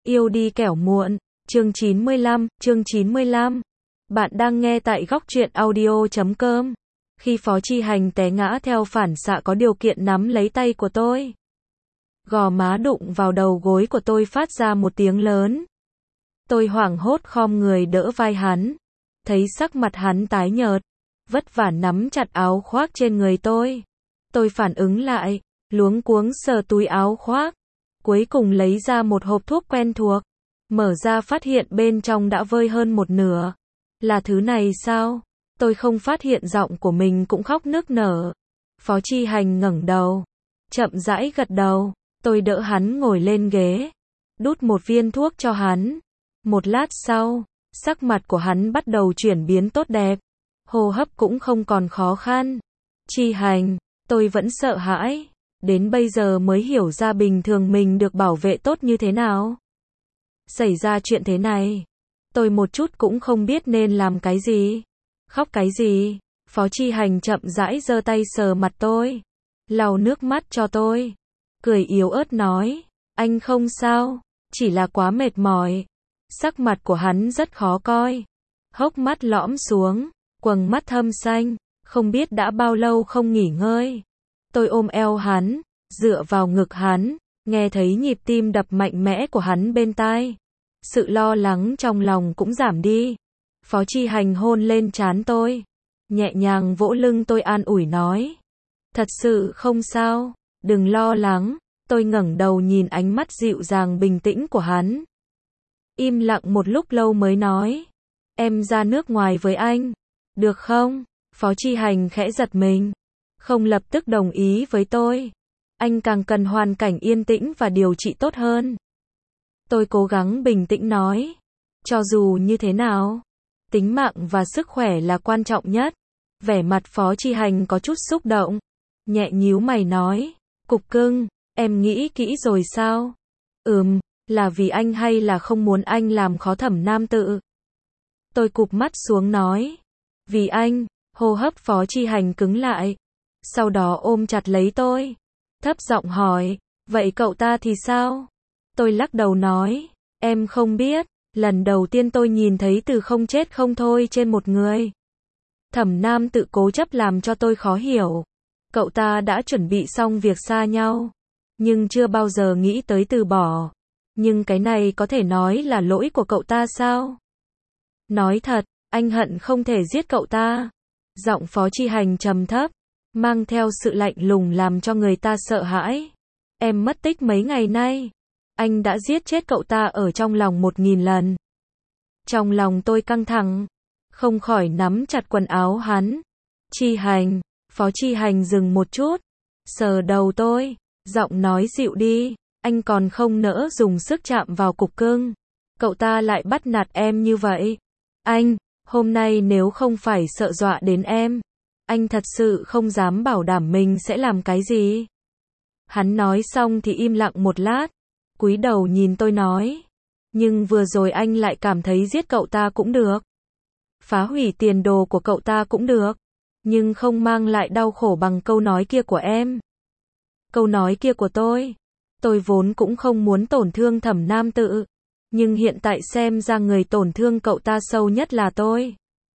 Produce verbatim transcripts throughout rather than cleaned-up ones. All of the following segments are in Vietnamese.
Yêu đi kẻo muộn, chương chín mươi lăm, chương chín mươi lăm. Bạn đang nghe tại góc truyện audio chấm com. Khi Phó Chi Hành té ngã theo phản xạ có điều kiện nắm lấy tay của tôi. Gò má đụng vào đầu gối của tôi phát ra một tiếng lớn. Tôi hoảng hốt khom người đỡ vai hắn. Thấy sắc mặt hắn tái nhợt, vất vả nắm chặt áo khoác trên người tôi. Tôi phản ứng lại, luống cuống sờ túi áo khoác. Cuối cùng lấy ra một hộp thuốc quen thuộc. Mở ra phát hiện bên trong đã vơi hơn một nửa. Là thứ này sao? Tôi không phát hiện giọng của mình cũng khóc nức nở. Phó Chi Hành ngẩng đầu, chậm rãi gật đầu. Tôi đỡ hắn ngồi lên ghế, đút một viên thuốc cho hắn. Một lát sau, sắc mặt của hắn bắt đầu chuyển biến tốt đẹp. Hô hấp cũng không còn khó khăn. Chi Hành, tôi vẫn sợ hãi. Đến bây giờ mới hiểu ra bình thường mình được bảo vệ tốt như thế nào. Xảy ra chuyện thế này, tôi một chút cũng không biết nên làm cái gì. Khóc cái gì? Phó Chi Hành chậm rãi giơ tay sờ mặt tôi, lau nước mắt cho tôi, cười yếu ớt nói, anh không sao, chỉ là quá mệt mỏi. Sắc mặt của hắn rất khó coi, hốc mắt lõm xuống, quầng mắt thâm xanh, không biết đã bao lâu không nghỉ ngơi. Tôi ôm eo hắn, dựa vào ngực hắn, nghe thấy nhịp tim đập mạnh mẽ của hắn bên tai. Sự lo lắng trong lòng cũng giảm đi. Phó Chi Hành hôn lên trán tôi, nhẹ nhàng vỗ lưng tôi an ủi nói, thật sự không sao, đừng lo lắng. Tôi ngẩng đầu nhìn ánh mắt dịu dàng bình tĩnh của hắn. Im lặng một lúc lâu mới nói, em ra nước ngoài với anh, được không? Phó Chi Hành khẽ giật mình, không lập tức đồng ý với tôi. Anh càng cần hoàn cảnh yên tĩnh và điều trị tốt hơn. Tôi cố gắng bình tĩnh nói, cho dù như thế nào, tính mạng và sức khỏe là quan trọng nhất. Vẻ mặt Phó Chi Hành có chút xúc động, nhẹ nhíu mày nói, cục cưng, em nghĩ kỹ rồi sao? Ừm, là vì anh hay là không muốn anh làm khó Thẩm Nam Tự? Tôi cụp mắt xuống nói, vì anh. Hô hấp Phó Chi Hành cứng lại, sau đó ôm chặt lấy tôi, thấp giọng hỏi, vậy cậu ta thì sao? Tôi lắc đầu nói, em không biết, lần đầu tiên tôi nhìn thấy từ không chết không thôi trên một người. Thẩm Nam Tự cố chấp làm cho tôi khó hiểu. Cậu ta đã chuẩn bị xong việc xa nhau, nhưng chưa bao giờ nghĩ tới từ bỏ. Nhưng cái này có thể nói là lỗi của cậu ta sao? Nói thật, anh hận không thể giết cậu ta. Giọng Phó Chi Hành trầm thấp, mang theo sự lạnh lùng làm cho người ta sợ hãi. Em mất tích mấy ngày nay, anh đã giết chết cậu ta ở trong lòng một nghìn lần. Trong lòng tôi căng thẳng, không khỏi nắm chặt quần áo hắn. Chi Hành, Phó Chi Hành dừng một chút, sờ đầu tôi, giọng nói dịu đi, anh còn không nỡ dùng sức chạm vào cục cưng. Cậu ta lại bắt nạt em như vậy. Anh, hôm nay nếu không phải sợ dọa đến em, anh thật sự không dám bảo đảm mình sẽ làm cái gì. Hắn nói xong thì im lặng một lát, cúi đầu nhìn tôi nói, nhưng vừa rồi anh lại cảm thấy giết cậu ta cũng được, phá hủy tiền đồ của cậu ta cũng được, nhưng không mang lại đau khổ bằng câu nói kia của em. Câu nói kia của tôi, tôi vốn cũng không muốn tổn thương Thẩm Nam Tự, nhưng hiện tại xem ra người tổn thương cậu ta sâu nhất là tôi.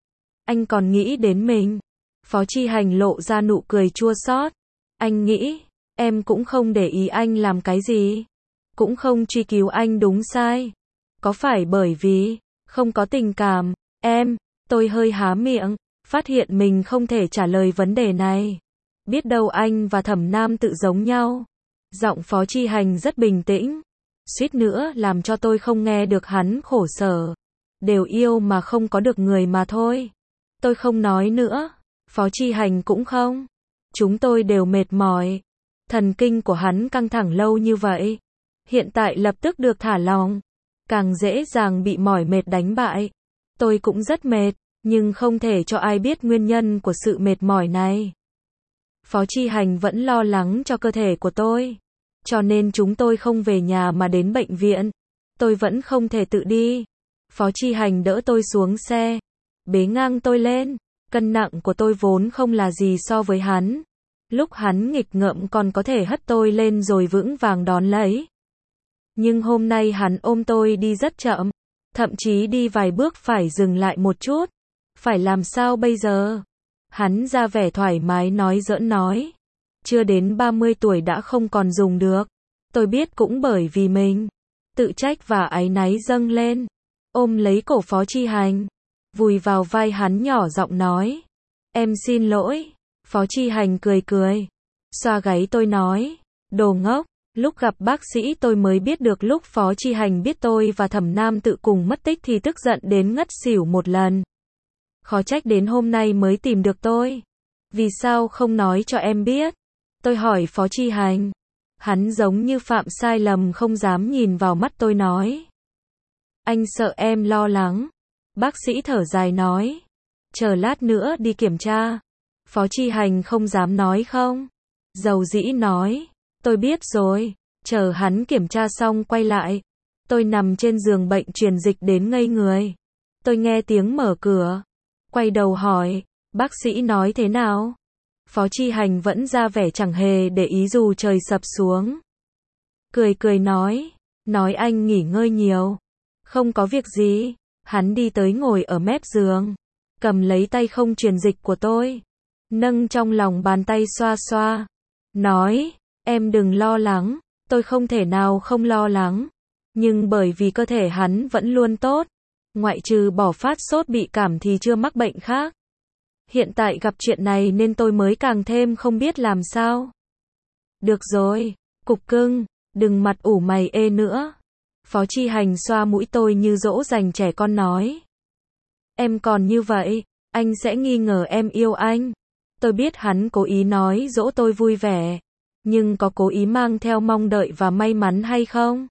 Anh còn nghĩ đến mình. Phó Chi Hành lộ ra nụ cười chua xót. Anh nghĩ, em cũng không để ý anh làm cái gì, cũng không truy cứu anh đúng sai. Có phải bởi vì không có tình cảm, em? Tôi hơi há miệng, phát hiện mình không thể trả lời vấn đề này. Biết đâu anh và Thẩm Nam Tự giống nhau. Giọng Phó Chi Hành rất bình tĩnh, suýt nữa làm cho tôi không nghe được hắn khổ sở. Đều yêu mà không có được người mà thôi. Tôi không nói nữa, Phó Chi Hành cũng không. Chúng tôi đều mệt mỏi. Thần kinh của hắn căng thẳng lâu như vậy, hiện tại lập tức được thả lỏng, càng dễ dàng bị mỏi mệt đánh bại. Tôi cũng rất mệt, nhưng không thể cho ai biết nguyên nhân của sự mệt mỏi này. Phó Chi Hành vẫn lo lắng cho cơ thể của tôi, cho nên chúng tôi không về nhà mà đến bệnh viện. Tôi vẫn không thể tự đi. Phó Chi Hành đỡ tôi xuống xe, bế ngang tôi lên. Cân nặng của tôi vốn không là gì so với hắn. Lúc hắn nghịch ngợm còn có thể hất tôi lên rồi vững vàng đón lấy. Nhưng hôm nay hắn ôm tôi đi rất chậm, thậm chí đi vài bước phải dừng lại một chút. Phải làm sao bây giờ? Hắn ra vẻ thoải mái nói giỡn nói. Chưa đến ba mươi tuổi đã không còn dùng được. Tôi biết cũng bởi vì mình. Tự trách và áy náy dâng lên. Ôm lấy cổ Phó Chi Hành. Vùi vào vai hắn nhỏ giọng nói. Em xin lỗi. Phó Chi Hành cười cười. Xoa gáy tôi nói. Đồ ngốc. Lúc gặp bác sĩ tôi mới biết được lúc Phó Chi Hành biết tôi và Thẩm Nam Tự cùng mất tích thì tức giận đến ngất xỉu một lần. Khó trách đến hôm nay mới tìm được tôi. Vì sao không nói cho em biết? Tôi hỏi Phó Chi Hành. Hắn giống như phạm sai lầm không dám nhìn vào mắt tôi nói. Anh sợ em lo lắng. Bác sĩ thở dài nói. Chờ lát nữa đi kiểm tra. Phó Chi Hành không dám nói không. Dầu dĩ nói. Tôi biết rồi. Chờ hắn kiểm tra xong quay lại. Tôi nằm trên giường bệnh truyền dịch đến ngây người. Tôi nghe tiếng mở cửa. Quay đầu hỏi. Bác sĩ nói thế nào? Phó Chi Hành vẫn ra vẻ chẳng hề để ý dù trời sập xuống. Cười cười nói. Nói anh nghỉ ngơi nhiều. Không có việc gì. Hắn đi tới ngồi ở mép giường. Cầm lấy tay không truyền dịch của tôi. Nâng trong lòng bàn tay xoa xoa. Nói. Em đừng lo lắng. Tôi không thể nào không lo lắng. Nhưng bởi vì cơ thể hắn vẫn luôn tốt. Ngoại trừ bỏ phát sốt bị cảm thì chưa mắc bệnh khác. Hiện tại gặp chuyện này nên tôi mới càng thêm không biết làm sao. Được rồi. Cục cưng. Đừng mặt ủ mày ê nữa. Phó Chi Hành xoa mũi tôi như dỗ dành trẻ con nói. Em còn như vậy, anh sẽ nghi ngờ em yêu anh. Tôi biết hắn cố ý nói dỗ tôi vui vẻ. Nhưng có cố ý mang theo mong đợi và may mắn hay không?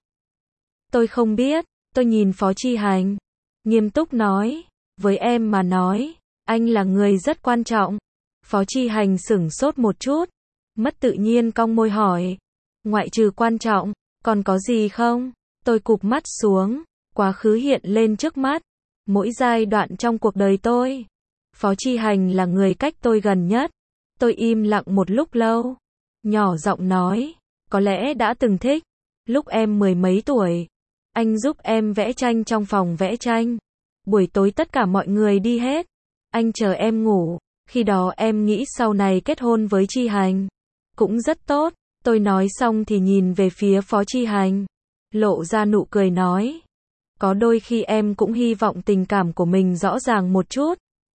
Tôi không biết. Tôi nhìn Phó Chi Hành. Nghiêm túc nói. Với em mà nói, anh là người rất quan trọng. Phó Chi Hành sửng sốt một chút. Mất tự nhiên cong môi hỏi. Ngoại trừ quan trọng, còn có gì không? Tôi cụp mắt xuống. Quá khứ hiện lên trước mắt. Mỗi giai đoạn trong cuộc đời tôi. Phó Chi Hành là người cách tôi gần nhất. Tôi im lặng một lúc lâu. Nhỏ giọng nói. Có lẽ đã từng thích. Lúc em mười mấy tuổi. Anh giúp em vẽ tranh trong phòng vẽ tranh. Buổi tối tất cả mọi người đi hết. Anh chờ em ngủ. Khi đó em nghĩ sau này kết hôn với Chi Hành. Cũng rất tốt. Tôi nói xong thì nhìn về phía Phó Chi Hành. Lộ ra nụ cười nói. Có đôi khi em cũng hy vọng tình cảm của mình rõ ràng một chút.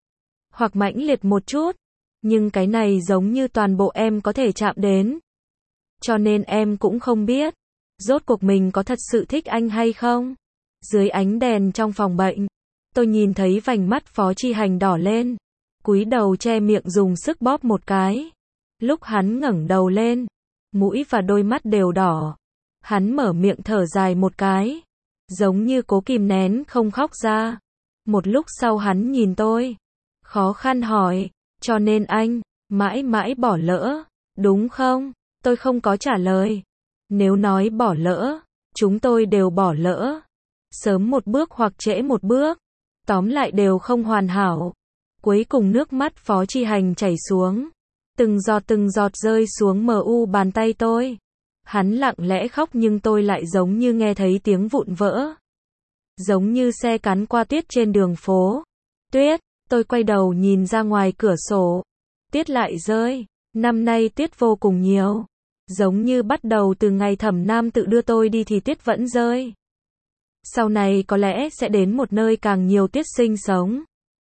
Hoặc mãnh liệt một chút. Nhưng cái này giống như toàn bộ em có thể chạm đến. Cho nên em cũng không biết. Rốt cuộc mình có thật sự thích anh hay không? Dưới ánh đèn trong phòng bệnh. Tôi nhìn thấy vành mắt Phó Chi Hành đỏ lên. Cúi đầu che miệng dùng sức bóp một cái. Lúc hắn ngẩng đầu lên. Mũi và đôi mắt đều đỏ. Hắn mở miệng thở dài một cái. Giống như cố kìm nén không khóc ra. Một lúc sau hắn nhìn tôi. Khó khăn hỏi. Cho nên anh, mãi mãi bỏ lỡ. Đúng không? Tôi không có trả lời. Nếu nói bỏ lỡ, chúng tôi đều bỏ lỡ. Sớm một bước hoặc trễ một bước. Tóm lại đều không hoàn hảo. Cuối cùng nước mắt Phó Chi Hành chảy xuống. Từng giọt từng giọt rơi xuống mờ u bàn tay tôi. Hắn lặng lẽ khóc nhưng tôi lại giống như nghe thấy tiếng vụn vỡ. Giống như xe cắn qua tuyết trên đường phố. Tuyết, tôi quay đầu nhìn ra ngoài cửa sổ. Tuyết lại rơi. Năm nay tuyết vô cùng nhiều. Giống như bắt đầu từ ngày Thẩm Nam Tự đưa tôi đi thì tuyết vẫn rơi. Sau này có lẽ sẽ đến một nơi càng nhiều tuyết sinh sống.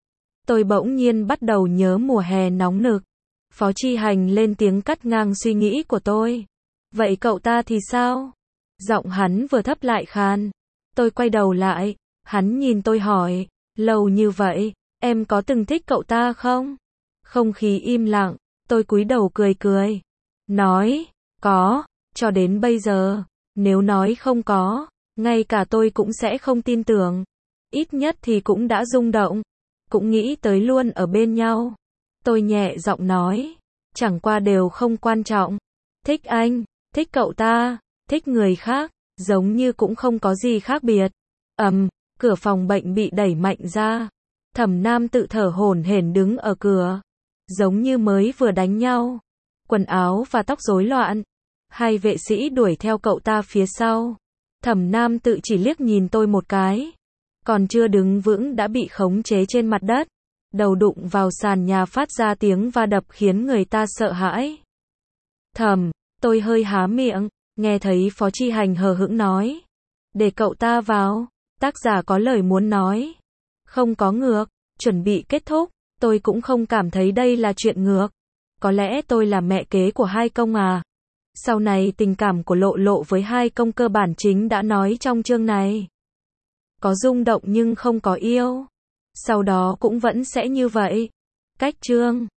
Tôi bỗng nhiên bắt đầu nhớ mùa hè nóng nực. Phó Chi Hành lên tiếng cắt ngang suy nghĩ của tôi. Vậy cậu ta thì sao? Giọng hắn vừa thấp lại khan. Tôi quay đầu lại. Hắn nhìn tôi hỏi. Lâu như vậy, em có từng thích cậu ta không? Không khí im lặng. Tôi cúi đầu cười cười. Nói, có, cho đến bây giờ. Nếu nói không có, ngay cả tôi cũng sẽ không tin tưởng. Ít nhất thì cũng đã rung động. Cũng nghĩ tới luôn ở bên nhau. Tôi nhẹ giọng nói. Chẳng qua đều không quan trọng. Thích anh, thích cậu ta, thích người khác, giống như cũng không có gì khác biệt. Ầm, cửa phòng bệnh bị đẩy mạnh ra. Thẩm Nam Tự thở hổn hển đứng ở cửa. Giống như mới vừa đánh nhau. Quần áo và tóc rối loạn. Hai vệ sĩ đuổi theo cậu ta phía sau. Thẩm Nam tự chỉ liếc nhìn tôi một cái. Còn chưa đứng vững đã bị khống chế trên mặt đất. Đầu đụng vào sàn nhà phát ra tiếng va đập khiến người ta sợ hãi. Thẩm, tôi hơi há miệng, nghe thấy Phó Chi Hành hờ hững nói. Để cậu ta vào, tác giả có lời muốn nói. Không có ngược, chuẩn bị kết thúc, tôi cũng không cảm thấy đây là chuyện ngược. Có lẽ tôi là mẹ kế của hai công à. Sau này tình cảm của Lộ Lộ với hai công cơ bản chính đã nói trong chương này. Có rung động nhưng không có yêu. Sau đó cũng vẫn sẽ như vậy. Cách chương